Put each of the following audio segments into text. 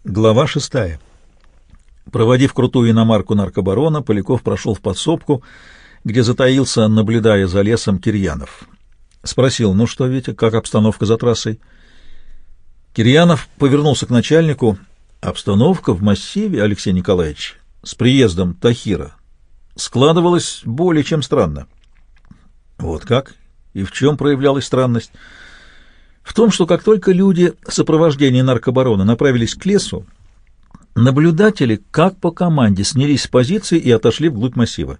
Глава 6. Проводив крутую иномарку наркобарона, Поляков прошел в подсобку, где затаился, наблюдая за лесом, Кирьянов. Спросил: «Ну что, Витя, как обстановка за трассой?» Кирьянов повернулся к начальнику. «Обстановка в массиве, Алексей Николаевич, с приездом Тахира складывалась более чем странно». «Вот как? И в чем проявлялась странность?» «В том, что как только люди сопровождения наркобарона направились к лесу, наблюдатели, как по команде, снялись с позиции и отошли вглубь массива».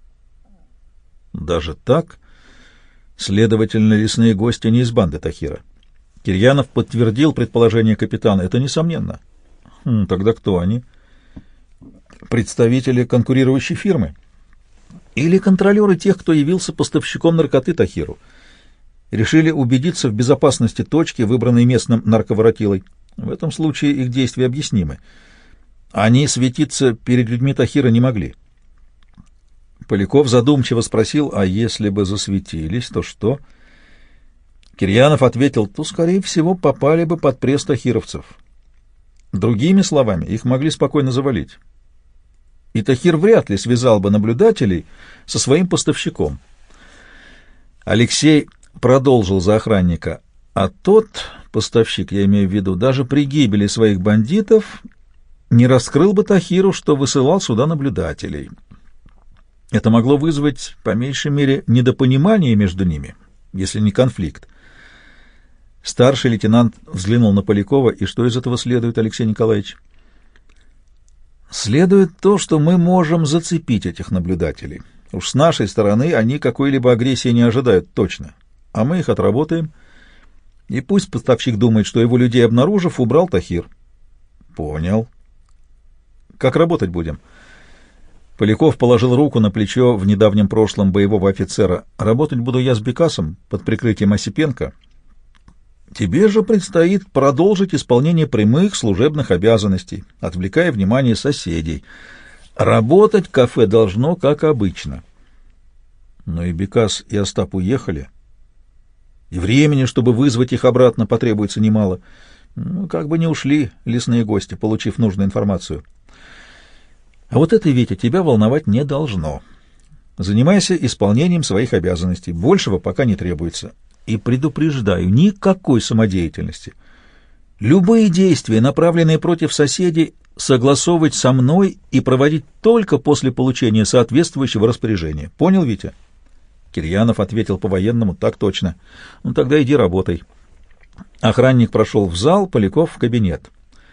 «Даже так? Следовательно, лесные гости не из банды Тахира». Кирьянов подтвердил предположение капитана. «Это несомненно». «Тогда кто они?» «Представители конкурирующей фирмы или контролеры тех, кто явился поставщиком наркоты Тахиру. Решили убедиться в безопасности точки, выбранной местным нарковоротилой. В этом случае их действия объяснимы. Они светиться перед людьми Тахира не могли». Поляков задумчиво спросил: «А если бы засветились, то что?» Кирьянов ответил: «То, скорее всего, попали бы под пресс тахировцев. Другими словами, их могли спокойно завалить. И Тахир вряд ли связал бы наблюдателей со своим поставщиком». Алексей продолжил за охранника: «А тот поставщик, я имею в виду, даже при гибели своих бандитов не раскрыл бы Тахиру, что высылал сюда наблюдателей. Это могло вызвать, по меньшей мере, недопонимание между ними, если не конфликт». Старший лейтенант взглянул на Полякова. «И что из этого следует, Алексей Николаевич?» «Следует то, что мы можем зацепить этих наблюдателей. Уж с нашей стороны они какой-либо агрессии не ожидают точно, а мы их отработаем. И пусть поставщик думает, что его людей обнаружив, убрал Тахир». «Понял. Как работать будем?» Поляков положил руку на плечо в недавнем прошлом боевого офицера. «Работать буду я с Бекасом под прикрытием Осипенко. Тебе же предстоит продолжить исполнение прямых служебных обязанностей, отвлекая внимание соседей. Работать кафе должно, как обычно». Но и Бекас, и Остап уехали, и времени, чтобы вызвать их обратно, потребуется немало. Как бы не ушли лесные гости, получив нужную информацию. А вот это, Витя, тебя волновать не должно. Занимайся исполнением своих обязанностей. Большего пока не требуется. И предупреждаю, никакой самодеятельности. Любые действия, направленные против соседей, согласовывать со мной и проводить только после получения соответствующего распоряжения. Понял, Витя? Кирьянов ответил по-военному: «Так точно». «Ну, тогда иди работай». Охранник прошел в зал, Поляков в кабинет.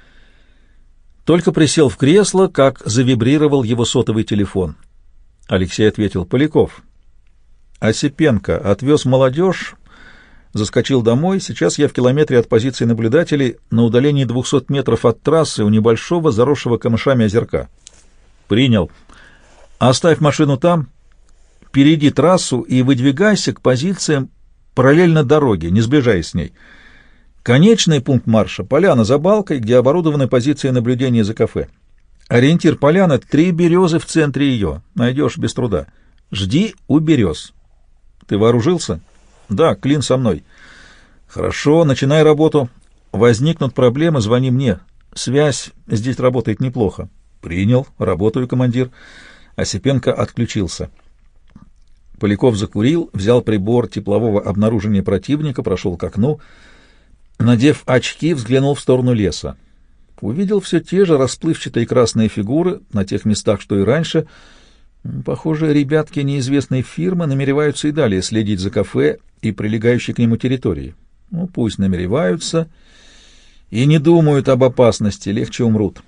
Только присел в кресло, как завибрировал его сотовый телефон. Алексей ответил: «Поляков, Осипенко отвез молодежь, заскочил домой. Сейчас я в километре от позиции наблюдателей, на удалении 200 метров от трассы у небольшого заросшего камышами озерка». «Принял. Оставь машину там, перейди трассу и выдвигайся к позициям параллельно дороге, не сближаясь с ней. Конечный пункт марша — поляна за балкой, где оборудованы позиции наблюдения за кафе. Ориентир поляны — 3 березы в центре ее. Найдешь без труда. Жди у берез. Ты вооружился?» «Да, клин со мной». «Хорошо, начинай работу. Возникнут проблемы, звони мне. Связь здесь работает неплохо». «Принял. Работаю, командир». Осипенко отключился. Поляков закурил, взял прибор теплового обнаружения противника, прошел к окну. Надев очки, взглянул в сторону леса. Увидел все те же расплывчатые красные фигуры на тех местах, что и раньше. Похоже, ребятки неизвестной фирмы намереваются и далее следить за кафе и прилегающей к нему территории. Пусть намереваются и не думают об опасности, легче умрут.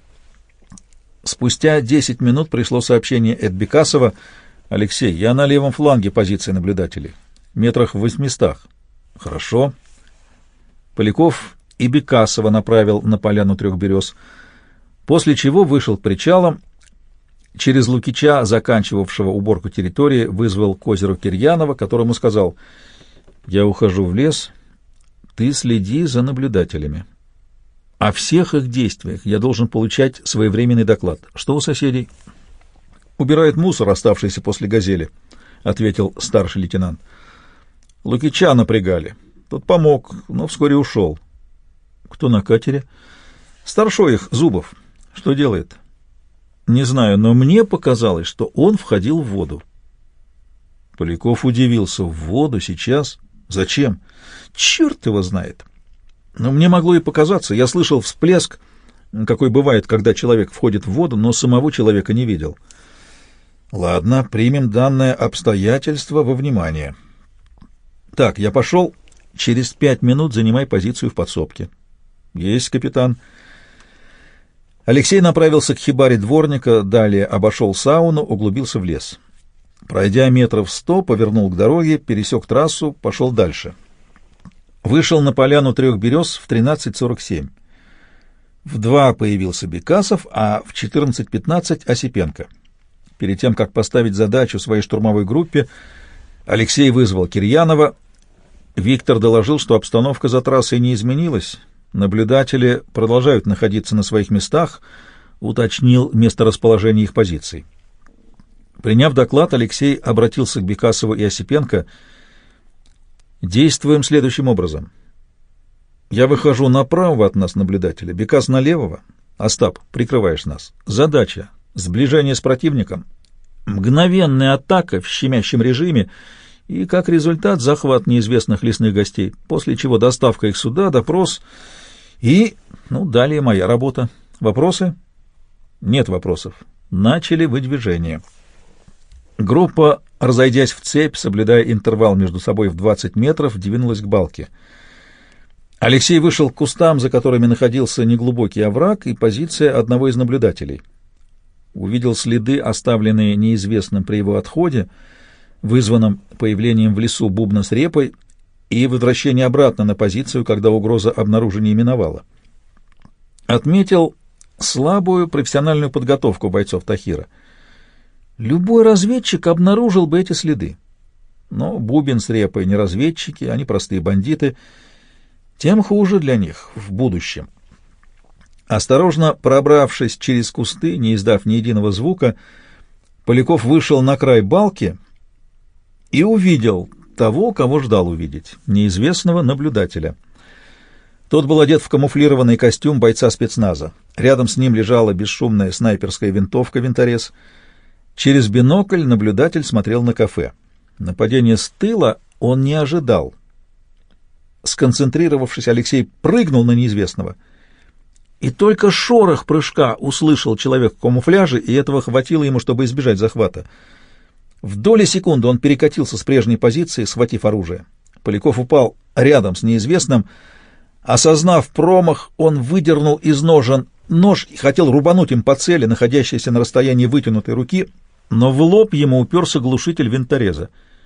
Спустя 10 минут пришло сообщение от Бекасова: «Алексей, я на левом фланге позиции наблюдателей, метрах в 800. «Хорошо». Поляков и Бекасова направил на поляну 3 берез, после чего вышел к причалам. Через Лукича, заканчивавшего уборку территории, вызвал к озеру Кирьянова, которому сказал: «Я ухожу в лес, ты следи за наблюдателями. О всех их действиях я должен получать своевременный доклад. Что у соседей?» «Убирает мусор, оставшийся после «Газели», — ответил старший лейтенант. «Лукича напрягали. Тот помог, но вскоре ушел». «Кто на катере?» Старшой их, Зубов. Что делает? Не знаю, но мне показалось, что он входил в воду. Поляков удивился. В воду сейчас? Зачем? Черт его знает. Но мне могло и показаться. Я слышал всплеск, какой бывает, когда человек входит в воду, но самого человека не видел. Ладно, примем данное обстоятельство во внимание. Так, я пошел. Через 5 минут занимай позицию в подсобке. Есть, капитан. Алексей направился к хибаре дворника, далее обошел сауну, углубился в лес. Пройдя метров 100, повернул к дороге, пересек трассу, пошел дальше. Вышел на поляну 3 берез в 13:47. В 2 появился Бекасов, а в 14:15 Осипенко. Перед тем, как поставить задачу своей штурмовой группе, Алексей вызвал Кирьянова. Виктор доложил, что обстановка за трассой не изменилась. Наблюдатели продолжают находиться на своих местах, уточнил месторасположение их позиций. Приняв доклад, Алексей обратился к Бекасову и Осипенко. Действуем следующим образом. Я выхожу направо от нас наблюдателя, Бекас налево. Остап, прикрываешь нас. Задача — сближение с противником, мгновенная атака в щемящем режиме и, как результат, захват неизвестных лесных гостей, после чего доставка их сюда, допрос и, далее моя работа. Вопросы? Нет вопросов. Начали выдвижение. Группа, разойдясь в цепь, соблюдая интервал между собой в 20 метров, двинулась к балке. Алексей вышел к кустам, за которыми находился неглубокий овраг и позиция одного из наблюдателей. Увидел следы, оставленные неизвестным при его отходе, вызванном появлением в лесу бубна с репой и возвращение обратно на позицию, когда угроза обнаружения миновала. Отметил слабую профессиональную подготовку бойцов Тахира. Любой разведчик обнаружил бы эти следы. Но Бубен с Репой не разведчики, они простые бандиты. Тем хуже для них в будущем. Осторожно пробравшись через кусты, не издав ни единого звука, Поляков вышел на край балки и увидел того, кого ждал увидеть, неизвестного наблюдателя. Тот был одет в камуфлированный костюм бойца спецназа. Рядом с ним лежала бесшумная снайперская винтовка «Винторез». Через бинокль наблюдатель смотрел на кафе. Нападение с тыла он не ожидал. Сконцентрировавшись, Алексей прыгнул на неизвестного. И только шорох прыжка услышал человек в камуфляже, и этого хватило ему, чтобы избежать захвата. В доли секунды он перекатился с прежней позиции, схватив оружие. Поляков упал рядом с неизвестным. Осознав промах, он выдернул из ножен нож и хотел рубануть им по цели, находящейся на расстоянии вытянутой руки, но в лоб ему уперся глушитель винтореза.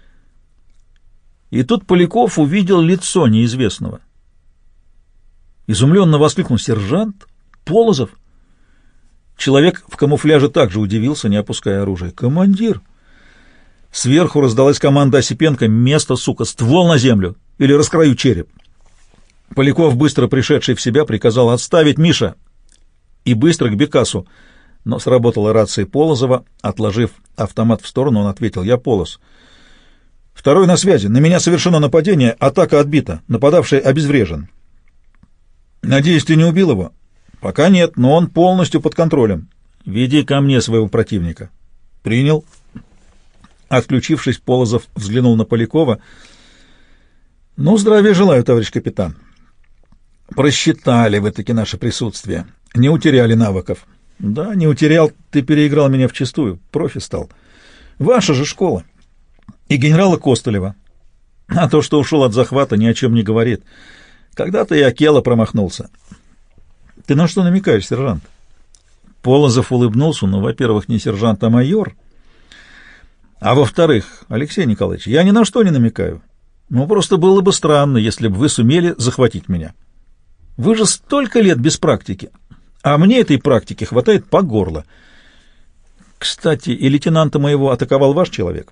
И тут Поляков увидел лицо неизвестного. Изумленно воскликнул: «Сержант? Полозов?» Человек в камуфляже также удивился, не опуская оружие. «Командир!» Сверху раздалась команда Осипенко: «Место, сука, ствол на землю, или раскрою череп!» Поляков, быстро пришедший в себя, приказал: «Отставить, Миша!» и быстро к Бекасу. Но сработала рация Полозова. Отложив автомат в сторону, он ответил: «Я Полоз. Второй на связи. На меня совершено нападение, атака отбита. Нападавший обезврежен». «Надеюсь, ты не убил его?» «Пока нет, но он полностью под контролем. Веди ко мне своего противника». «Принял». Отключившись, Полозов взглянул на Полякова. «Ну, здравия желаю, товарищ капитан. Просчитали вы-таки наше присутствие. Не утеряли навыков». «Да, не утерял. Ты переиграл меня вчистую. Профи стал. Ваша же школа. И генерала Костылева. А то, что ушел от захвата, ни о чем не говорит. Когда-то и Акела промахнулся». «Ты на что намекаешь, сержант?» Полозов улыбнулся. «Ну, во-первых, не сержант, а майор. А во-вторых, Алексей Николаевич, я ни на что не намекаю. Ну, просто было бы странно, если бы вы сумели захватить меня. Вы же столько лет без практики, а мне этой практики хватает по горло. Кстати, и лейтенанта моего атаковал ваш человек?»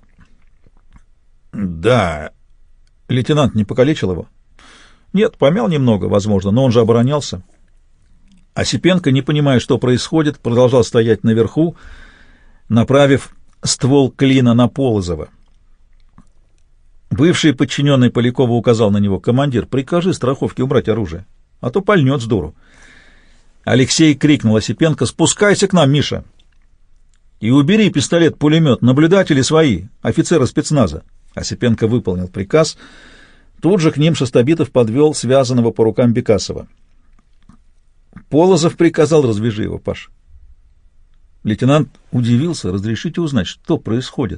«Да. Лейтенант не покалечил его?» «Нет, помял немного, возможно, но он же оборонялся». Осипенко, не понимая, что происходит, продолжал стоять наверху, направив ствол клина на Полозова. Бывший подчиненный Полякова указал на него: «Командир, прикажи страховке убрать оружие, а то пальнет с дуру». Алексей крикнул Осипенко: «Спускайся к нам, Миша! И убери пистолет-пулемет, наблюдатели свои, офицеры спецназа». Осипенко выполнил приказ. Тут же к ним Шестобитов подвел связанного по рукам Бекасова. Полозов приказал: «Развяжи его, Паш». Лейтенант удивился: «Разрешите узнать, что происходит?»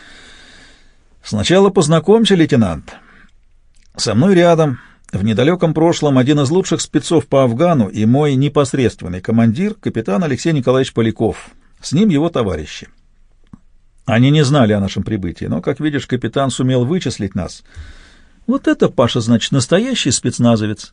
«Сначала познакомься, лейтенант. Со мной рядом, в недалеком прошлом, один из лучших спецов по Афгану и мой непосредственный командир, капитан Алексей Николаевич Поляков. С ним его товарищи. Они не знали о нашем прибытии, но, как видишь, капитан сумел вычислить нас. Вот это, Паша, значит, настоящий спецназовец.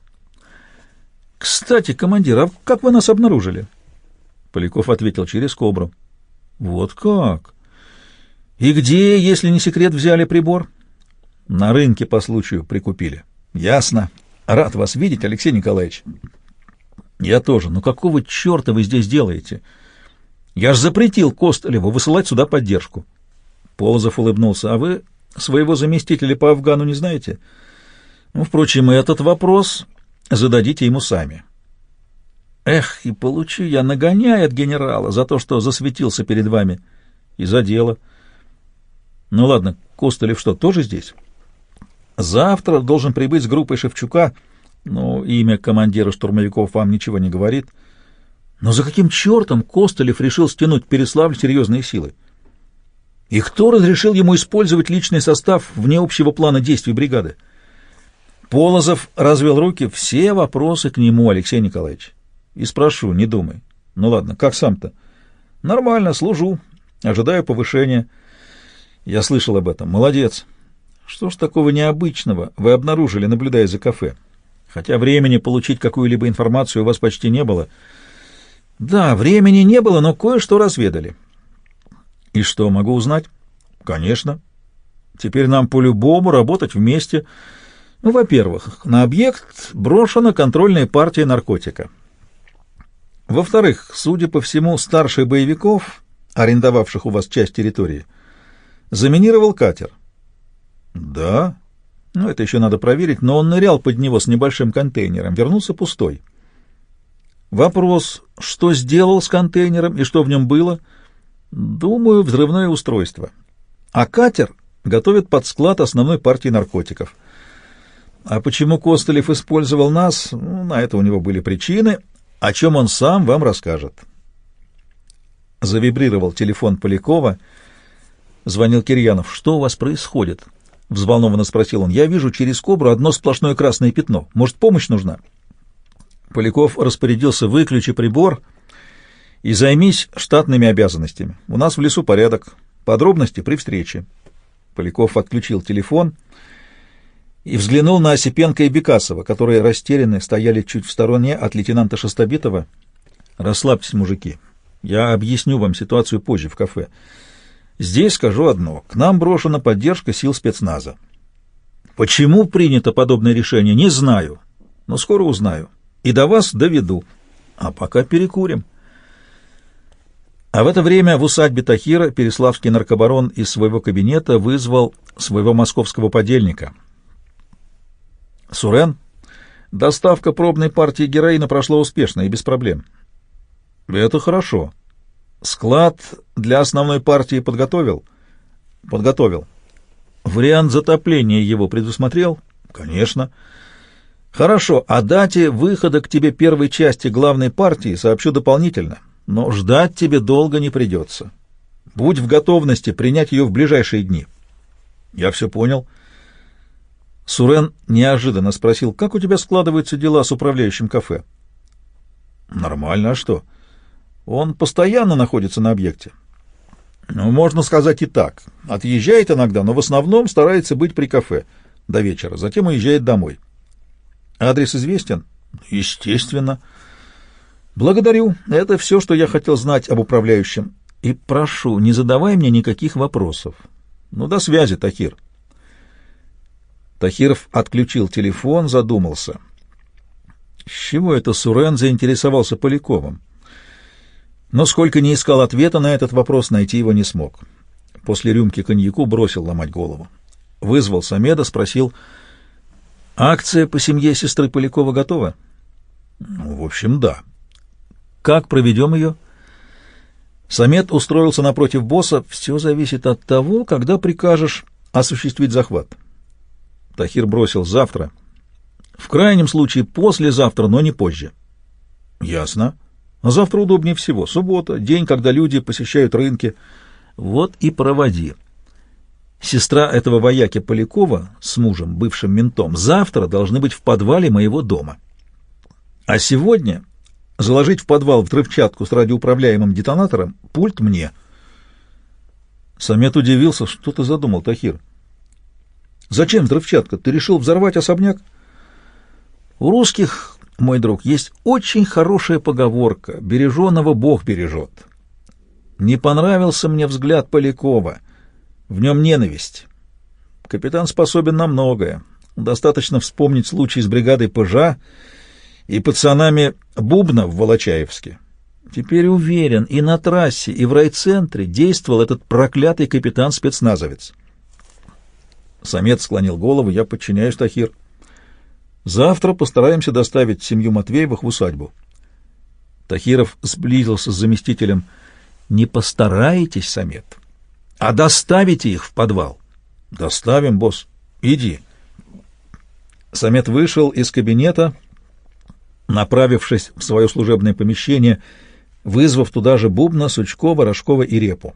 Кстати, командир, а как вы нас обнаружили?» Поляков ответил: «Через Кобру». «Вот как? И где, если не секрет, взяли прибор?» «На рынке по случаю прикупили». «Ясно. Рад вас видеть, Алексей Николаевич». «Я тоже. Но какого черта вы здесь делаете? Я ж запретил Костылеву высылать сюда поддержку». Полозов улыбнулся: «А вы своего заместителя по Афгану не знаете? Ну, впрочем, этот вопрос зададите ему сами». «Эх, и получу я нагоняй от генерала за то, что засветился перед вами. И за дело». «Ну ладно, Костылев что, тоже здесь?» «Завтра должен прибыть с группой Шевчука, но имя командира штурмовиков вам ничего не говорит. Но за каким чертом Костылев решил стянуть в Переславль серьезные силы? И кто разрешил ему использовать личный состав вне общего плана действий бригады?» Полозов развел руки: «Все вопросы к нему, Алексей Николаевич. И спрошу, не думай». «Ну ладно, как сам-то?» «Нормально, служу, ожидаю повышения». «Я слышал об этом. Молодец. Что ж такого необычного вы обнаружили, наблюдая за кафе? Хотя времени получить какую-либо информацию у вас почти не было». «Да, времени не было, но кое-что разведали». «И что, могу узнать?» «Конечно. Теперь нам по-любому работать вместе. Ну, во-первых, на объект брошена контрольная партия наркотика. Во-вторых, судя по всему, старший боевиков, арендовавших у вас часть территории, заминировал катер». «Да? Ну, это еще надо проверить, но он нырял под него с небольшим контейнером, вернулся пустой. Вопрос, что сделал с контейнером и что в нем было? Думаю, взрывное устройство. А катер готовит под склад основной партии наркотиков. А почему Костылев использовал нас? Ну, на это у него были причины, о чем он сам вам расскажет». Завибрировал телефон Полякова. Звонил Кирьянов. «Что у вас происходит?» — взволнованно спросил он. «Я вижу через Кобру одно сплошное красное пятно. Может, помощь нужна?» Поляков распорядился: «Выключи прибор и займись штатными обязанностями. У нас в лесу порядок. Подробности при встрече». Поляков отключил телефон и взглянул на Осипенко и Бекасова, которые растерянно стояли чуть в стороне от лейтенанта Шестобитова. «Расслабьтесь, мужики. Я объясню вам ситуацию позже в кафе. Здесь скажу одно: к нам брошена поддержка сил спецназа. Почему принято подобное решение, не знаю, но скоро узнаю и до вас доведу. А пока перекурим». А в это время в усадьбе Тахира переславский наркобарон из своего кабинета вызвал своего московского подельника. «Сурен, доставка пробной партии героина прошла успешно и без проблем». «Это хорошо. Склад для основной партии подготовил?» «Подготовил». «Вариант затопления его предусмотрел?» «Конечно». «Хорошо, о дате выхода к тебе первой части главной партии сообщу дополнительно, но ждать тебе долго не придется. Будь в готовности принять ее в ближайшие дни». «Я все понял». Сурен неожиданно спросил: «Как у тебя складываются дела с управляющим кафе?» «Нормально, а что? Он постоянно находится на объекте». «Ну, можно сказать и так. Отъезжает иногда, но в основном старается быть при кафе до вечера, затем уезжает домой». «Адрес известен?» «Естественно». «Благодарю. Это все, что я хотел знать об управляющем. И прошу, не задавай мне никаких вопросов. Ну, до связи, Тахир». Тахиров отключил телефон, задумался. С чего это Сурен заинтересовался Поляковым? Но сколько ни искал ответа на этот вопрос, найти его не смог. После рюмки коньяку бросил ломать голову. Вызвал Самеда, спросил: «Акция по семье сестры Полякова готова?» «Ну, в общем, да. Как проведем ее? Самет устроился напротив босса. Все зависит от того, когда прикажешь осуществить захват. Тахир бросил: завтра. В крайнем случае послезавтра, но не позже. Ясно. А завтра удобнее всего. Суббота, день, когда люди посещают рынки. Вот и проводи. Сестра этого вояки Полякова с мужем, бывшим ментом, завтра должны быть в подвале моего дома. А сегодня заложить в подвал взрывчатку с радиоуправляемым детонатором, пульт мне. Самет удивился. Что ты задумал, Тахир? Зачем взрывчатка? Ты решил взорвать особняк? У русских, мой друг, есть очень хорошая поговорка: береженого Бог бережет. Не понравился мне взгляд Полякова. В нем ненависть. Капитан способен на многое. Достаточно вспомнить случай с бригадой ПЖ и пацанами Бубна в Волочаевске. Теперь уверен, и на трассе, и в райцентре действовал этот проклятый капитан-спецназовец. Самет склонил голову. Я подчиняюсь, Тахир. Завтра постараемся доставить семью Матвеевых в усадьбу. Тахиров сблизился с заместителем. Не постараетесь, Самет, а доставите их в подвал. Доставим, босс. Иди. Самет вышел из кабинета, направившись в свое служебное помещение, вызвав туда же Бубна, Сучкова, Рожкова и Репу.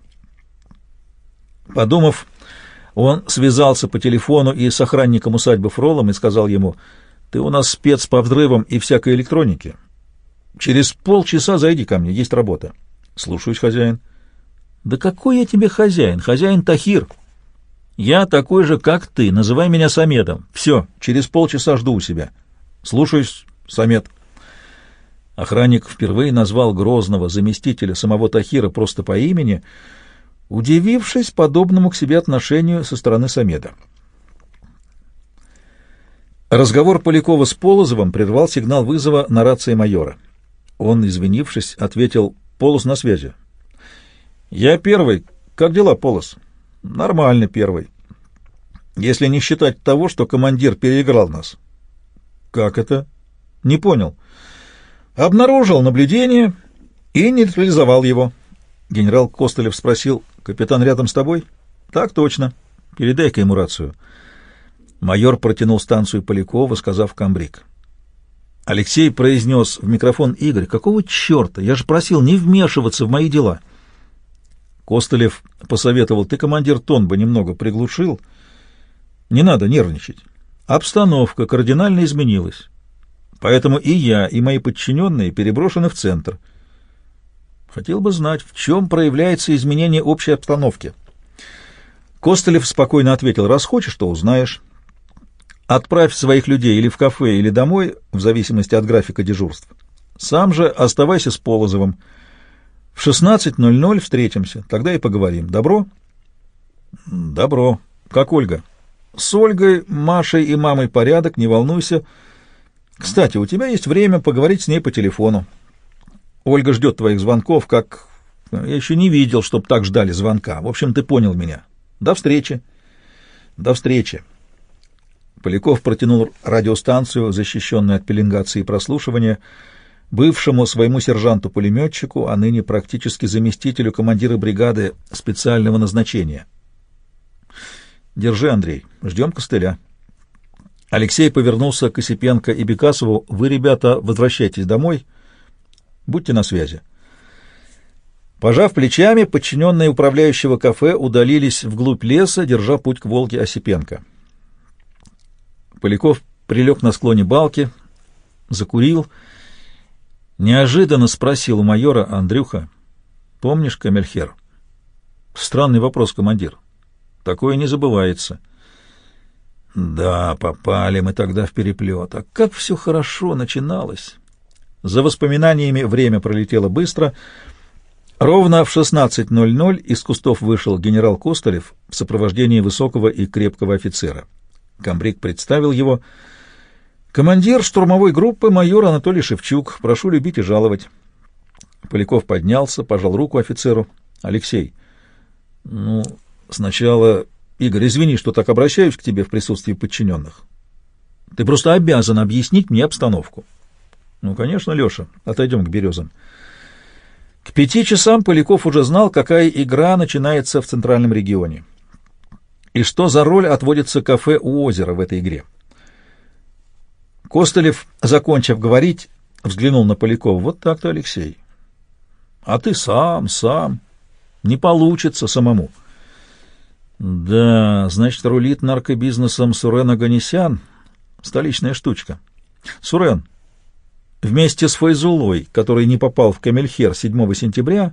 Подумав, он связался по телефону и с охранником усадьбы Фролом и сказал ему: «Ты у нас спец по взрывам и всякой электронике. Через полчаса зайди ко мне, есть работа». «Слушаюсь, хозяин». «Да какой я тебе хозяин? Хозяин Тахир. Я такой же, как ты. Называй меня Самедом. Все, через полчаса жду у себя». «Слушаюсь, Самед». Охранник впервые назвал грозного заместителя самого Тахира просто по имени, удивившись подобному к себе отношению со стороны Самеда. Разговор Полякова с Полозовым прервал сигнал вызова на рации майора. Он, извинившись, ответил: «Полоз на связи». «Я первый. Как дела, Полоз?» «Нормально, первый. Если не считать того, что командир переиграл нас». «Как это?» «Не понял». «Обнаружил наблюдение и нейтрализовал его». Генерал Костылев спросил: «Капитан рядом с тобой?» «Так точно. Передай-ка ему рацию». Майор протянул станцию Полякова, сказав комбриг. Алексей произнес в микрофон: «Игорь, какого черта? Я же просил не вмешиваться в мои дела». Костылев посоветовал: «Ты, командир, тон бы немного приглушил. Не надо нервничать. Обстановка кардинально изменилась. Поэтому и я, и мои подчиненные переброшены в центр. Хотел бы знать, в чем проявляется изменение общей обстановки». Костылев спокойно ответил: «Раз хочешь, то узнаешь. Отправь своих людей или в кафе, или домой, в зависимости от графика дежурств. Сам же оставайся с Полозовым. В 16:00 встретимся, тогда и поговорим. Добро?» «Добро. Как Ольга?» «С Ольгой, Машей и мамой порядок, не волнуйся. Кстати, у тебя есть время поговорить с ней по телефону. Ольга ждет твоих звонков, как... Я еще не видел, чтоб так ждали звонка. В общем, ты понял меня. До встречи». «До встречи». Поляков протянул радиостанцию, защищенную от пеленгации и прослушивания, бывшему своему сержанту-пулеметчику, а ныне практически заместителю командира бригады специального назначения. «Держи, Андрей, ждем костыля». Алексей повернулся к Осипенко и Бекасову: «Вы, ребята, возвращайтесь домой, будьте на связи». Пожав плечами, подчиненные управляющего кафе удалились вглубь леса, держа путь к Волге Осипенко. Поляков прилег на склоне балки, закурил, неожиданно спросил у майора: «Андрюха, помнишь Камельхер?» «Странный вопрос, командир. Такое не забывается». «Да, попали мы тогда в переплет. А как все хорошо начиналось!» За воспоминаниями время пролетело быстро. Ровно в 16:00 из кустов вышел генерал Костылев в сопровождении высокого и крепкого офицера. Комбриг представил его: «Командир штурмовой группы майор Анатолий Шевчук. Прошу любить и жаловать». Поляков поднялся, пожал руку офицеру. «Алексей, сначала, Игорь, извини, что так обращаюсь к тебе в присутствии подчиненных. Ты просто обязан объяснить мне обстановку». «Конечно, Леша, отойдем к березам». К 5 часам Поляков уже знал, какая игра начинается в центральном регионе и что за роль отводится кафе у озера в этой игре. Костылев, закончив говорить, взглянул на Полякова. Вот так-то, Алексей. А ты сам. Не получится самому. Да, значит, рулит наркобизнесом Сурен Оганесян. Столичная штучка. Сурен, вместе с Файзулой, который не попал в Камельхер 7 сентября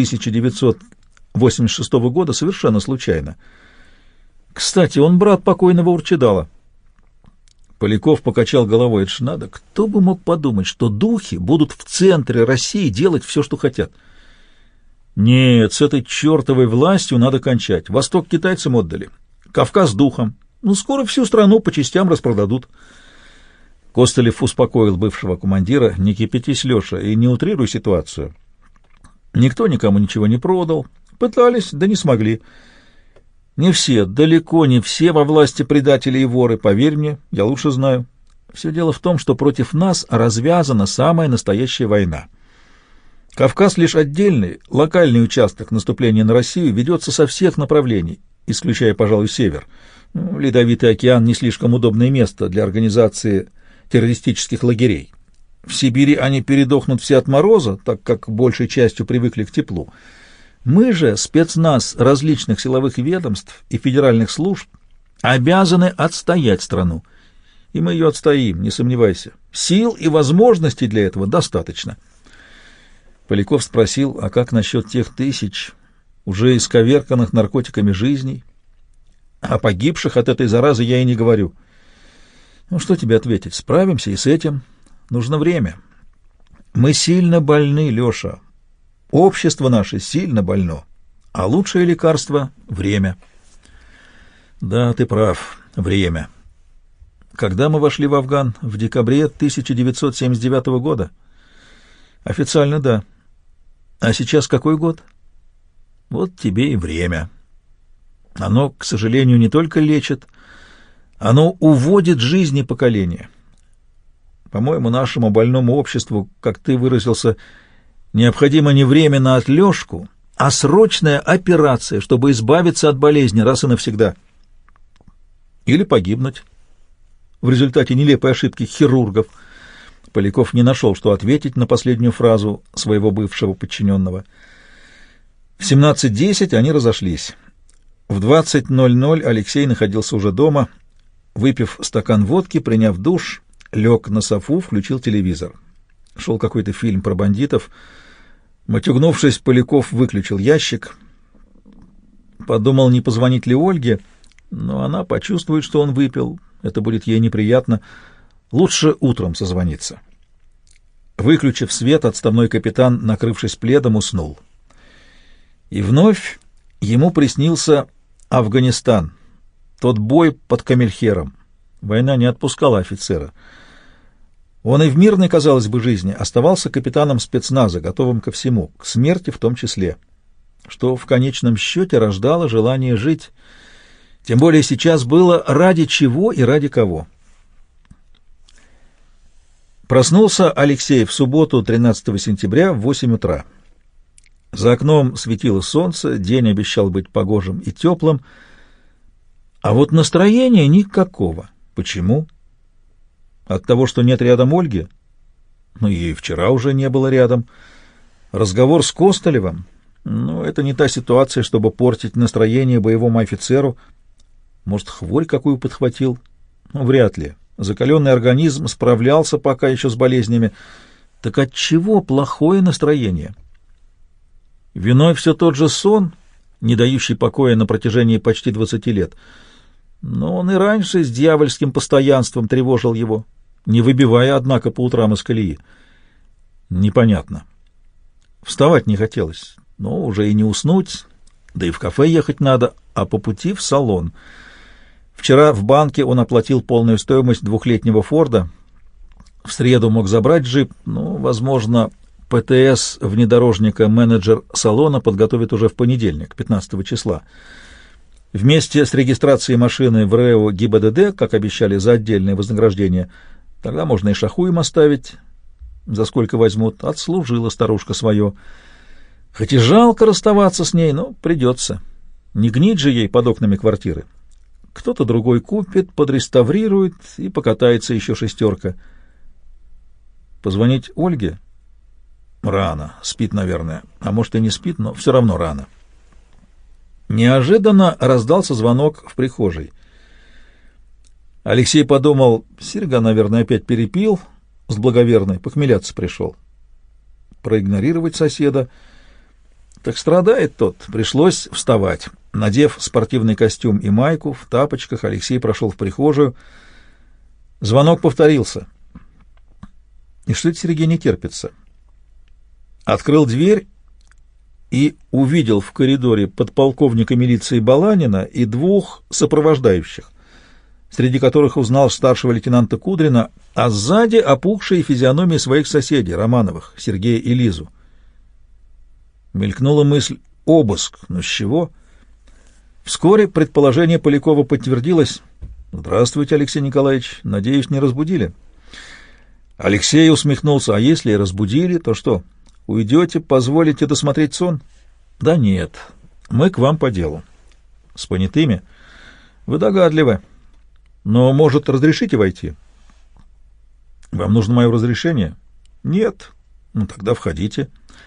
1986 года совершенно случайно. Кстати, он брат покойного Урчидала. Поляков покачал головой. Это ж надо. Кто бы мог подумать, что духи будут в центре России делать все, что хотят. Нет, с этой чертовой властью надо кончать. Восток китайцам отдали. Кавказ духом. Скоро всю страну по частям распродадут. Костылев успокоил бывшего командира. Не кипятись, Леша, и не утрируй ситуацию. Никто никому ничего не продал. Пытались, да не смогли. Не все, далеко не все во власти предатели и воры, поверь мне, я лучше знаю. Все дело в том, что против нас развязана самая настоящая война. Кавказ лишь отдельный, локальный участок наступления на Россию ведется со всех направлений, исключая, пожалуй, север. Ледовитый океан не слишком удобное место для организации террористических лагерей. В Сибири они передохнут все от мороза, так как большей частью привыкли к теплу. Мы же, спецназ различных силовых ведомств и федеральных служб, обязаны отстоять страну. И мы ее отстоим, не сомневайся. Сил и возможностей для этого достаточно. Поляков спросил, а как насчет тех тысяч, уже исковерканных наркотиками жизней? О погибших от этой заразы я и не говорю. Что тебе ответить? Справимся и с этим. Нужно время. Мы сильно больны, Леша. Общество наше сильно больно, а лучшее лекарство — время. Да, ты прав, время. Когда мы вошли в Афган? В декабре 1979 года? Официально, да. А сейчас какой год? Вот тебе и время. Оно, к сожалению, не только лечит, оно уводит жизни поколения. По-моему, нашему больному обществу, как ты выразился, необходимо не время на отлежку, а срочная операция, чтобы избавиться от болезни раз и навсегда. Или погибнуть в результате нелепой ошибки хирургов. Поляков не нашел, что ответить на последнюю фразу своего бывшего подчиненного. В 17:10 они разошлись. В 20:00 Алексей находился уже дома. Выпив стакан водки, приняв душ, лег на софу, включил телевизор. Шел какой-то фильм про бандитов. Матюгнувшись, Поляков выключил ящик. Подумал, не позвонить ли Ольге, но она почувствует, что он выпил. Это будет ей неприятно. Лучше утром созвониться. Выключив свет, отставной капитан, накрывшись пледом, уснул. И вновь ему приснился Афганистан, тот бой под Камельхером. Война не отпускала офицера. Он и в мирной, казалось бы, жизни оставался капитаном спецназа, готовым ко всему, к смерти в том числе, что в конечном счете рождало желание жить. Тем более сейчас было ради чего и ради кого. Проснулся Алексей в субботу, 13 сентября, в 8 утра. За окном светило солнце, день обещал быть погожим и теплым, а вот настроения никакого. Почему? От того, что нет рядом Ольги? И вчера уже не было рядом. Разговор с Костылевым? Это не та ситуация, чтобы портить настроение боевому офицеру. Может, хворь какую подхватил? Вряд ли. Закаленный организм справлялся пока еще с болезнями. Так отчего плохое настроение? Виной все тот же сон, не дающий покоя на протяжении почти 20 лет. Но он и раньше с дьявольским постоянством тревожил его, не выбивая, однако, по утрам из колеи. Непонятно. Вставать не хотелось, но уже и не уснуть, да и в кафе ехать надо, а по пути в салон. Вчера в банке он оплатил полную стоимость двухлетнего «Форда». В среду мог забрать джип, возможно, ПТС внедорожника менеджер салона подготовит уже в понедельник, 15 числа. Вместе с регистрацией машины в РЭО ГИБДД, как обещали, за отдельное вознаграждение, тогда можно и шаху им оставить, за сколько возьмут. Отслужила старушка свое. Хоть и жалко расставаться с ней, но придется. Не гнить же ей под окнами квартиры. Кто-то другой купит, подреставрирует, и покатается еще шестерка. Позвонить Ольге? Рано. Спит, наверное. А может, и не спит, но все равно рано. Неожиданно раздался звонок в прихожей. Алексей подумал, Серега, наверное, опять перепил с благоверной, похмеляться пришел. Проигнорировать соседа. Так страдает тот. Пришлось вставать. Надев спортивный костюм и майку, в тапочках Алексей прошел в прихожую. Звонок повторился. И что это Сергей не терпится? Открыл дверь и увидел в коридоре подполковника милиции Баланина и двух сопровождающих, среди которых узнал старшего лейтенанта Кудрина, а сзади опухшие физиономии своих соседей, Романовых, Сергея и Лизу. Мелькнула мысль «обыск», но с чего? Вскоре предположение Полякова подтвердилось. «Здравствуйте, Алексей Николаевич. Надеюсь, не разбудили?» Алексей усмехнулся. «А если и разбудили, то что, уйдете, позволите досмотреть сон?» «Да нет, мы к вам по делу». «С понятыми?» «Вы догадливы. Но, может, разрешите войти?» «Вам нужно мое разрешение?» «Нет». «Ну, тогда входите».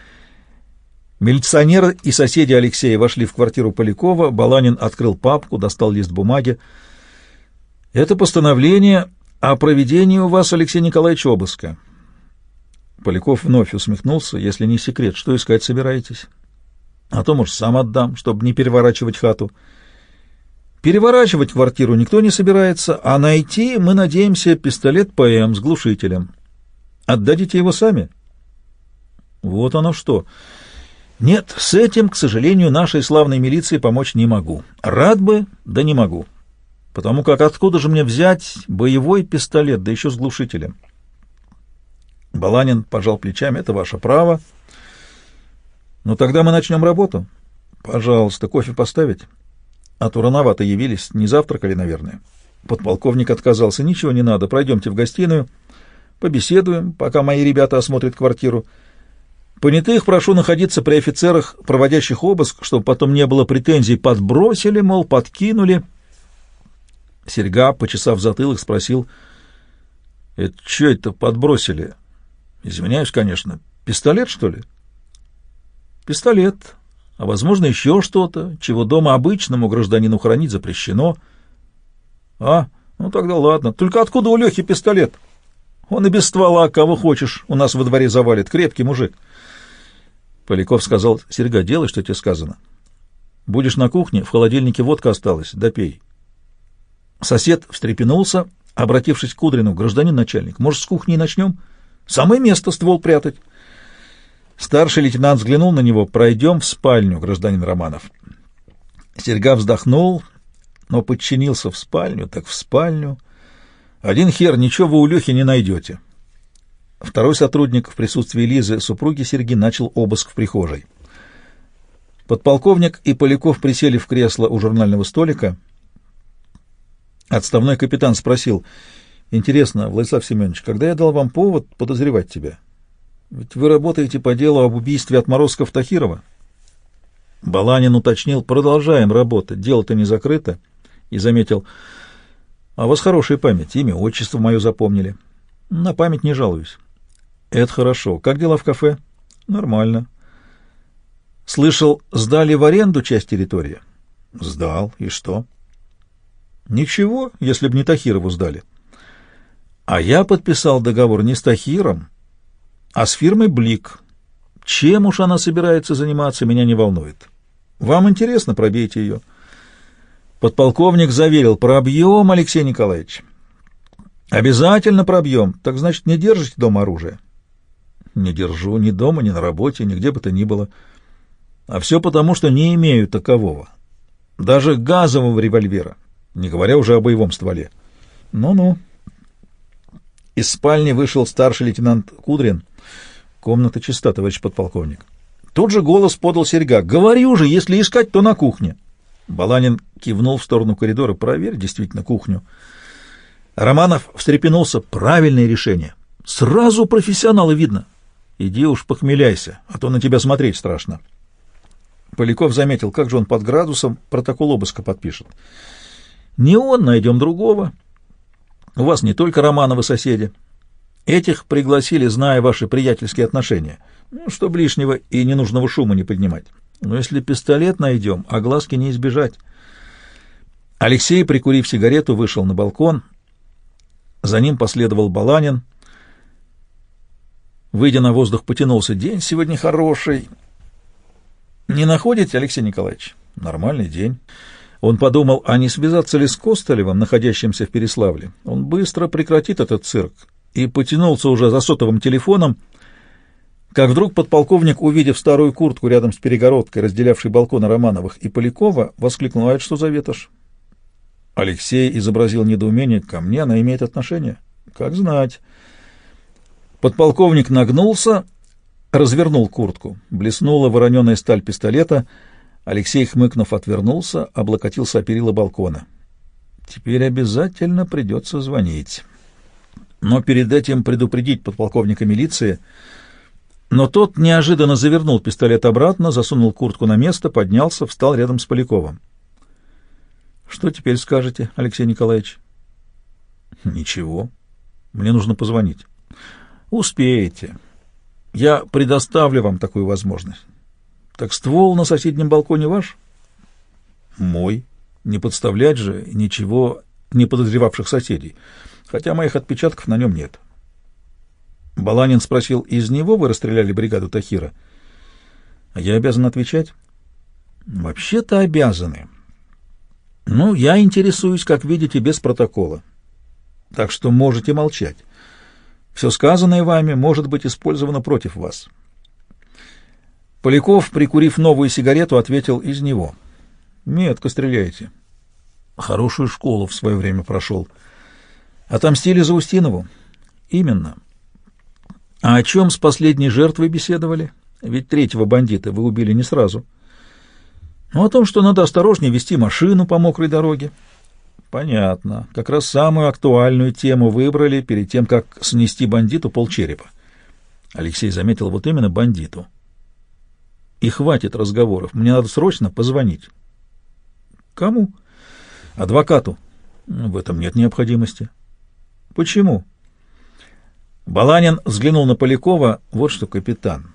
Милиционеры и соседи Алексея вошли в квартиру Полякова. Баланин открыл папку, достал лист бумаги. «Это постановление о проведении у вас, Алексей Николаевич, обыска». Поляков вновь усмехнулся. «Если не секрет, что искать собираетесь?» «А то, может, сам отдам, чтобы не переворачивать хату». «Переворачивать квартиру никто не собирается, а найти, мы надеемся, пистолет ПМ с глушителем. Отдадите его сами?» «Вот оно что». «Нет, с этим, к сожалению, нашей славной милиции помочь не могу. Рад бы, да не могу. Потому как откуда же мне взять боевой пистолет, да еще с глушителем?» Баланин пожал плечами. «Это ваше право. Ну, тогда мы начнем работу. Пожалуйста, кофе поставить? А то рановато явились, не завтракали, наверное». Подполковник отказался. «Ничего не надо, пройдемте в гостиную, побеседуем, пока мои ребята осмотрят квартиру. Понятых прошу находиться при офицерах, проводящих обыск, чтобы потом не было претензий. Подбросили, мол, подкинули». Серьга, почесав затылок, спросил: «Это что это подбросили?» «Извиняюсь, конечно. Пистолет, что ли?» «Пистолет. А, возможно, еще что-то, чего дома обычному гражданину хранить запрещено». «А, ну тогда ладно. Только откуда у Лехи пистолет? Он и без ствола, кого хочешь, у нас во дворе завалит. Крепкий мужик». Поляков сказал: «Серега, делай, что тебе сказано. Будешь на кухне, в холодильнике водка осталась, допей». Сосед встрепенулся, обратившись к Кудрину: «Гражданин начальник, может, с кухни начнем? Самое место ствол прятать». Старший лейтенант взглянул на него: «Пройдем в спальню, гражданин Романов». Серьга вздохнул, но подчинился. В спальню, так в спальню. Один хер, ничего вы у Лехи не найдете. Второй сотрудник в присутствии Лизы, супруги Серги, начал обыск в прихожей. Подполковник и Поляков присели в кресло у журнального столика. Отставной капитан спросил: «Интересно, Владислав Семенович, когда я дал вам повод подозревать тебя? Ведь вы работаете по делу об убийстве отморозков Тахирова». Баланин уточнил: «Продолжаем работать, дело-то не закрыто». И заметил: «А у вас хорошая память, имя, отчество мое запомнили». «На память не жалуюсь». «Это хорошо. Как дела в кафе?» «Нормально». «Слышал, сдали в аренду часть территории?» «Сдал. И что?» «Ничего, если б не Тахирову сдали». «А я подписал договор не с Тахиром, а с фирмой «Блик». Чем уж она собирается заниматься, меня не волнует. Вам интересно, пробейте ее». Подполковник заверил: «Пробьем, Алексей Николаевич». «Обязательно пробьем. Так значит, не держите дома оружие?» «Не держу ни дома, ни на работе, нигде бы то ни было. А все потому, что не имею такового. Даже газового револьвера, не говоря уже о боевом стволе». «Ну-ну». Из спальни вышел старший лейтенант Кудрин. «Комната чиста, товарищ подполковник». Тут же голос подал Серьга: «Говорю же, если искать, то на кухне». Баланин кивнул в сторону коридора: «Проверь, действительно, кухню». Романов встрепенулся: «Правильное решение. Сразу профессионала видно. Иди уж похмеляйся, а то на тебя смотреть страшно». Поляков заметил, как же он под градусом протокол обыска подпишет. Не он, найдем другого. У вас не только Романовы соседи. Этих пригласили, зная ваши приятельские отношения. Ну, чтоб лишнего и ненужного шума не поднимать. Но если пистолет найдем, огласки не избежать. Алексей, прикурив сигарету, вышел на балкон. За ним последовал Баланин. Выйдя на воздух, потянулся. День сегодня хороший. Не находите, Алексей Николаевич? Нормальный день. Он подумал, а не связаться ли с Костылевым, находящимся в Переславле. Он быстро прекратит этот цирк. И потянулся уже за сотовым телефоном, как вдруг подполковник, увидев старую куртку рядом с перегородкой, разделявшей балконы Романовых и Полякова, воскликнул: «А это что за ветошь?» Алексей изобразил недоумение. «Ко мне она имеет отношение?» «Как знать». Подполковник нагнулся, развернул куртку. Блеснула вороненая сталь пистолета. Алексей, хмыкнув, отвернулся, облокотился о перила балкона. «Теперь обязательно придется звонить. Но перед этим предупредить подполковника милиции». Но тот неожиданно завернул пистолет обратно, засунул куртку на место, поднялся, встал рядом с Поляковым. «Что теперь скажете, Алексей Николаевич?» «Ничего. Мне нужно позвонить». «Успеете. Я предоставлю вам такую возможность. Так ствол на соседнем балконе ваш?» «Мой. Не подставлять же ничего не подозревавших соседей, хотя моих отпечатков на нем нет». Баланин спросил: «Из него вы расстреляли бригаду Тахира?» «А я обязан отвечать?» «Вообще-то обязаны. Ну, я интересуюсь, как видите, без протокола. Так что можете молчать. Все сказанное вами может быть использовано против вас». Поляков, прикурив новую сигарету, ответил: «Из него». «Метко стреляете». «Хорошую школу в свое время прошел». «Отомстили за Устинову?» «Именно». «А о чем с последней жертвой беседовали? Ведь третьего бандита вы убили не сразу». «Ну, о том, что надо осторожнее вести машину по мокрой дороге». «Понятно. Как раз самую актуальную тему выбрали перед тем, как снести бандиту полчерепа». Алексей заметил: вот именно бандиту. «И хватит разговоров. Мне надо срочно позвонить». «Кому?» «Адвокату». «В этом нет необходимости». «Почему?» Баланин взглянул на Полякова. «Вот что, капитан,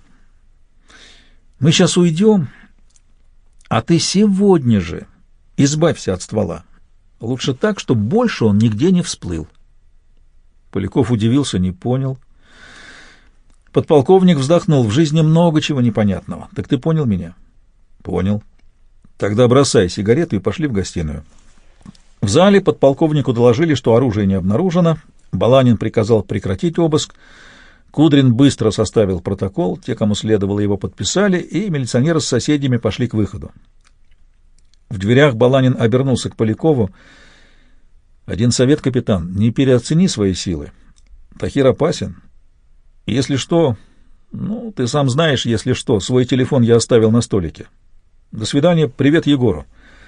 мы сейчас уйдем, а ты сегодня же избавься от ствола. Лучше так, чтобы больше он нигде не всплыл». Поляков удивился, не понял. Подполковник вздохнул. «В жизни много чего непонятного. Так ты понял меня?» «Понял». «Тогда бросай сигарету и пошли в гостиную». В зале подполковнику доложили, что оружие не обнаружено. Баланин приказал прекратить обыск. Кудрин быстро составил протокол, те, кому следовало, его подписали, и милиционеры с соседями пошли к выходу. В дверях Баланин обернулся к Полякову. «Один совет, капитан, не переоцени свои силы. Тахир опасен. Если что, ну, ты сам знаешь, если что, свой телефон я оставил на столике. До свидания, привет Егору».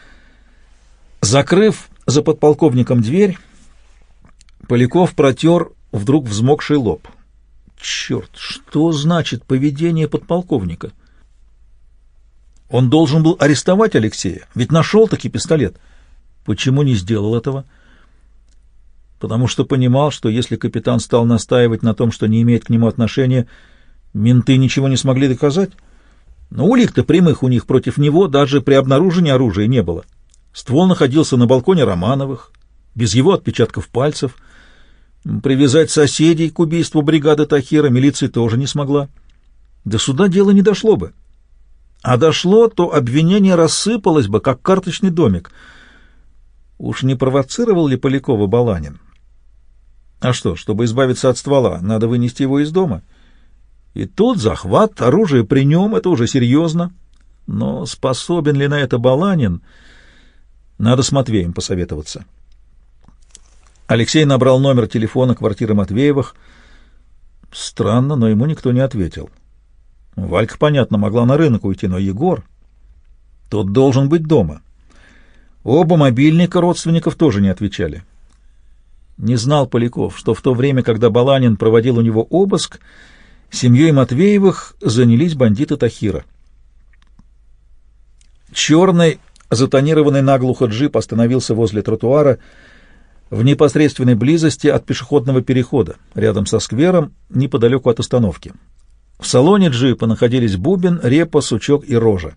Закрыв за подполковником дверь, Поляков протер вдруг взмокший лоб. Черт, что значит поведение подполковника? Он должен был арестовать Алексея, ведь нашел-таки пистолет. Почему не сделал этого? Потому что понимал, что если капитан стал настаивать на том, что не имеет к нему отношения, менты ничего не смогли доказать. Но улик-то прямых у них против него даже при обнаружении оружия не было. Ствол находился на балконе Романовых, без его отпечатков пальцев. Привязать соседей к убийству бригады Тахира милиция тоже не смогла. До суда дело не дошло бы. А дошло, то обвинение рассыпалось бы, как карточный домик. Уж не провоцировал ли Полякова Баланин? А что, чтобы избавиться от ствола, надо вынести его из дома? И тут захват, оружие при нем, это уже серьезно. Но способен ли на это Баланин? Надо с Матвеем посоветоваться. Алексей набрал номер телефона квартиры Матвеевых. Странно, но ему никто не ответил. Валька, понятно, могла на рынок уйти, но Егор... Тот должен быть дома. Оба мобильника родственников тоже не отвечали. Не знал Поляков, что в то время, когда Баланин проводил у него обыск, семьей Матвеевых занялись бандиты Тахира. Черный, затонированный наглухо джип остановился возле тротуара в непосредственной близости от пешеходного перехода, рядом со сквером, неподалеку от остановки. В салоне джипа находились Бубен, Репа, Сучок и Рожа.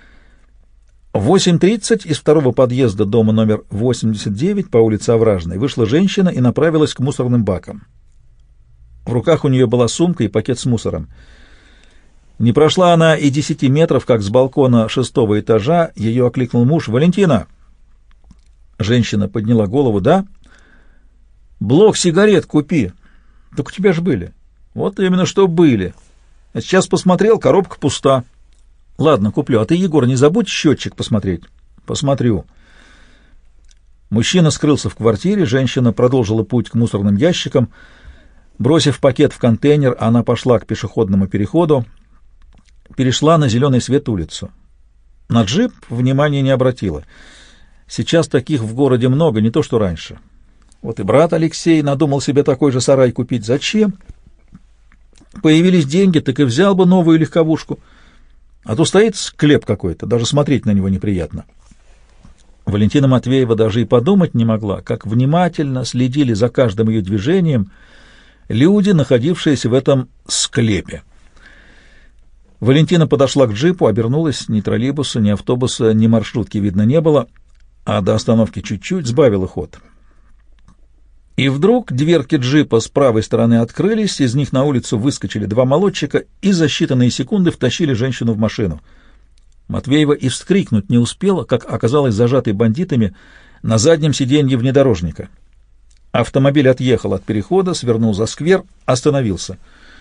В 8:30 из второго подъезда дома номер 89 по улице Овражной вышла женщина и направилась к мусорным бакам. В руках у нее была сумка и пакет с мусором. Не прошла она и 10 метров, как с балкона 6-го этажа ее окликнул муж. «Валентина!» Женщина подняла голову. «Да?» «Блок сигарет купи». «Так у тебя же были». «Вот именно что были. А сейчас посмотрел, коробка пуста». «Ладно, куплю. А ты, Егор, не забудь счетчик посмотреть». «Посмотрю». Мужчина скрылся в квартире, женщина продолжила путь к мусорным ящикам. Бросив пакет в контейнер, она пошла к пешеходному переходу, перешла на зеленый свет улицу. На джип внимания не обратила. Сейчас таких в городе много, не то что раньше. Вот и брат Алексей надумал себе такой же сарай купить. Зачем? Появились деньги, так и взял бы новую легковушку. А то стоит склеп какой-то, даже смотреть на него неприятно. Валентина Матвеева даже и подумать не могла, как внимательно следили за каждым ее движением люди, находившиеся в этом склепе. Валентина подошла к джипу, обернулась, ни троллейбуса, ни автобуса, ни маршрутки видно не было, а до остановки чуть-чуть сбавила ход. И вдруг дверки джипа с правой стороны открылись, из них на улицу выскочили два молодчика и за считанные секунды втащили женщину в машину. Матвеева и вскрикнуть не успела, как оказалась зажатой бандитами на заднем сиденье внедорожника. Автомобиль отъехал от перехода, свернул за сквер, остановился.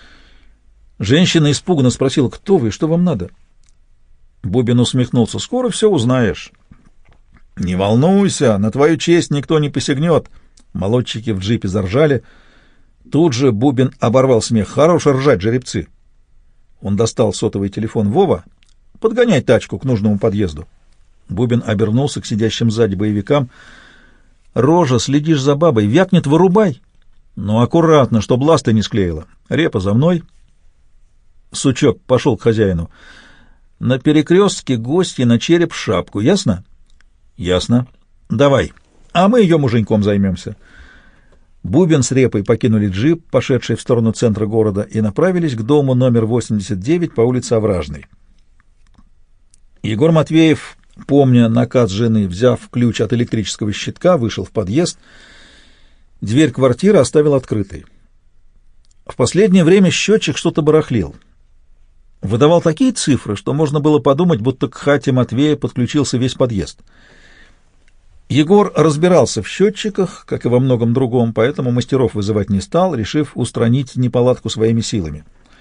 Женщина испуганно спросила: «Кто вы? Что вам надо?» Бубин усмехнулся: «Скоро все узнаешь». «Не волнуйся, на твою честь никто не посягнет». Молодчики в джипе заржали. Тут же Бубин оборвал смех. «Хорош ржать, жеребцы!» Он достал сотовый телефон. «Вова, подгоняй тачку к нужному подъезду». Бубин обернулся к сидящим сзади боевикам. «Рожа, следишь за бабой, вякнет — вырубай. Но аккуратно, чтоб ласты не склеила. Репа, за мной». Сучок пошел к хозяину. «На перекрестке гости на череп шапку. Ясно?» «Ясно. Давай. А мы ее муженьком займемся». Бубен с Репой покинули джип, пошедший в сторону центра города, и направились к дому номер 89 по улице Овражной. Егор Матвеев, помня наказ жены, взяв ключ от электрического щитка, вышел в подъезд. Дверь квартиры оставил открытой. В последнее время счетчик что-то барахлил. Выдавал такие цифры, что можно было подумать, будто к хате Матвея подключился весь подъезд. Егор разбирался в счетчиках, как и во многом другом, поэтому мастеров вызывать не стал, решив устранить неполадку своими силами.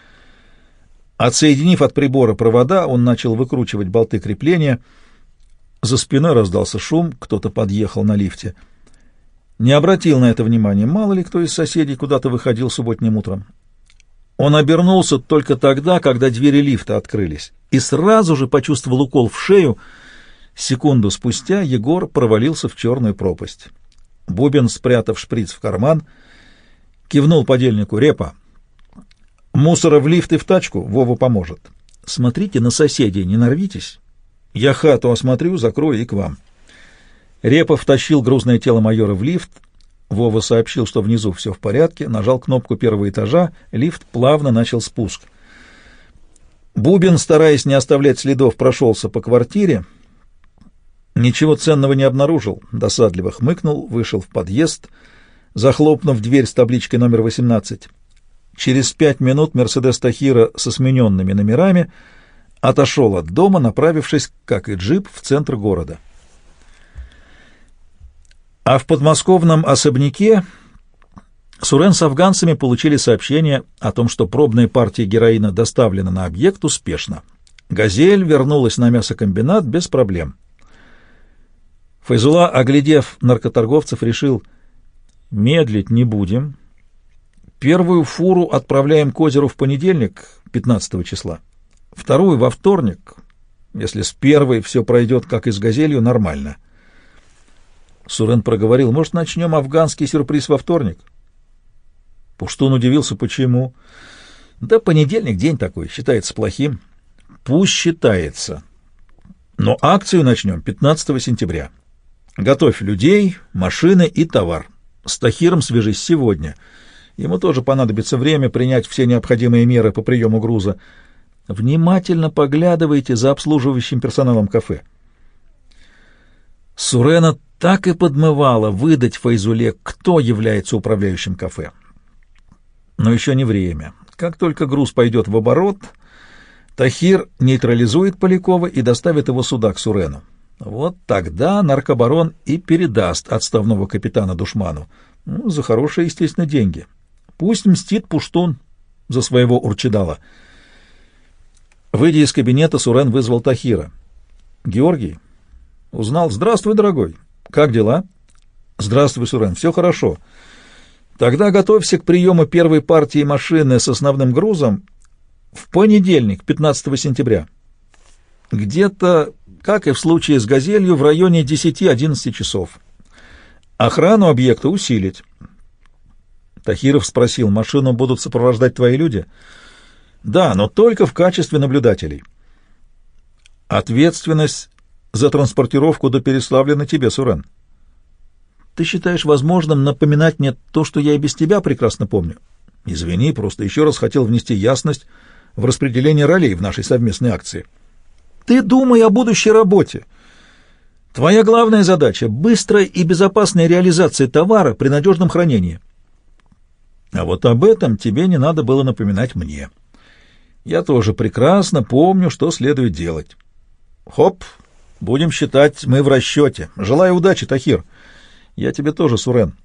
Отсоединив от прибора провода, он начал выкручивать болты крепления. За спиной раздался шум, кто-то подъехал на лифте. Не обратил на это внимания, мало ли кто из соседей куда-то выходил субботним утром. Он обернулся только тогда, когда двери лифта открылись, и сразу же почувствовал укол в шею. Секунду спустя Егор провалился в черную пропасть. Бубен, спрятав шприц в карман, кивнул подельнику: «Репа, мусора в лифт и в тачку, Вова поможет. Смотрите на соседей, не нарвитесь. Я хату осмотрю, закрою и к вам». Репа втащил грузное тело майора в лифт. Вова сообщил, что внизу все в порядке, нажал кнопку первого этажа, лифт плавно начал спуск. Бубен, стараясь не оставлять следов, прошелся по квартире. Ничего ценного не обнаружил, досадливо хмыкнул, вышел в подъезд, захлопнув дверь с табличкой номер 18. Через 5 минут «Мерседес Тахира» со смененными номерами отошел от дома, направившись, как и джип, в центр города. А в подмосковном особняке Сурен с афганцами получили сообщение о том, что пробная партия героина доставлена на объект успешно. «Газель» вернулась на мясокомбинат без проблем. Файзулла, оглядев наркоторговцев, решил: медлить не будем. Первую фуру отправляем к озеру в понедельник, 15 числа. Вторую во вторник. Если с первой все пройдет, как и с «Газелью», нормально. Сурен проговорил: может, начнем афганский сюрприз во вторник? Пуштун удивился: почему? Да понедельник день такой, считается плохим. Пусть считается. Но акцию начнем 15 сентября. Готовь людей, машины и товар. С Тахиром свяжись сегодня. Ему тоже понадобится время принять все необходимые меры по приему груза. Внимательно поглядывайте за обслуживающим персоналом кафе. Сурена так и подмывала выдать Файзуле, кто является управляющим кафе. Но еще не время. Как только груз пойдет в оборот, Тахир нейтрализует Полякова и доставит его сюда, к Сурену. Вот тогда наркобарон и передаст отставного капитана душману. Ну, за хорошие, естественно, деньги. Пусть мстит Пуштун за своего Урчидала. Выйдя из кабинета, Сурен вызвал Тахира. «Георгий?» «Узнал. Здравствуй, дорогой. Как дела?» «Здравствуй, Сурен. Все хорошо. Тогда готовься к приему первой партии машины с основным грузом в понедельник, 15 сентября. Где-то, как и в случае с «Газелью», в районе 10-11 часов. Охрану объекта усилить». Тахиров спросил: «Машину будут сопровождать твои люди?» «Да, но только в качестве наблюдателей». «Ответственность за транспортировку до Переславля на тебе, Сурен. Ты считаешь возможным напоминать мне то, что я и без тебя прекрасно помню?» «Извини, просто еще раз хотел внести ясность в распределение ролей в нашей совместной акции». «Ты думай о будущей работе. Твоя главная задача — быстрая и безопасная реализация товара при надежном хранении». «А вот об этом тебе не надо было напоминать мне. Я тоже прекрасно помню, что следует делать». «Хоп, будем считать, мы в расчете. Желаю удачи, Тахир». «Я тебе тоже, Сурен».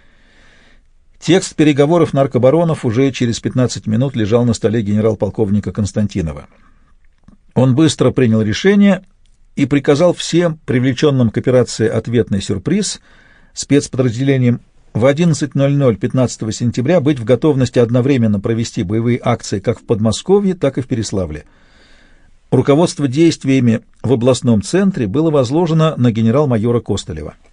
Текст переговоров наркобаронов уже через 15 минут лежал на столе генерал-полковника Константинова. Он быстро принял решение и приказал всем привлеченным к операции «Ответный сюрприз» спецподразделениям в 11:00 15 сентября быть в готовности одновременно провести боевые акции как в Подмосковье, так и в Переславле. Руководство действиями в областном центре было возложено на генерал-майора Костылева.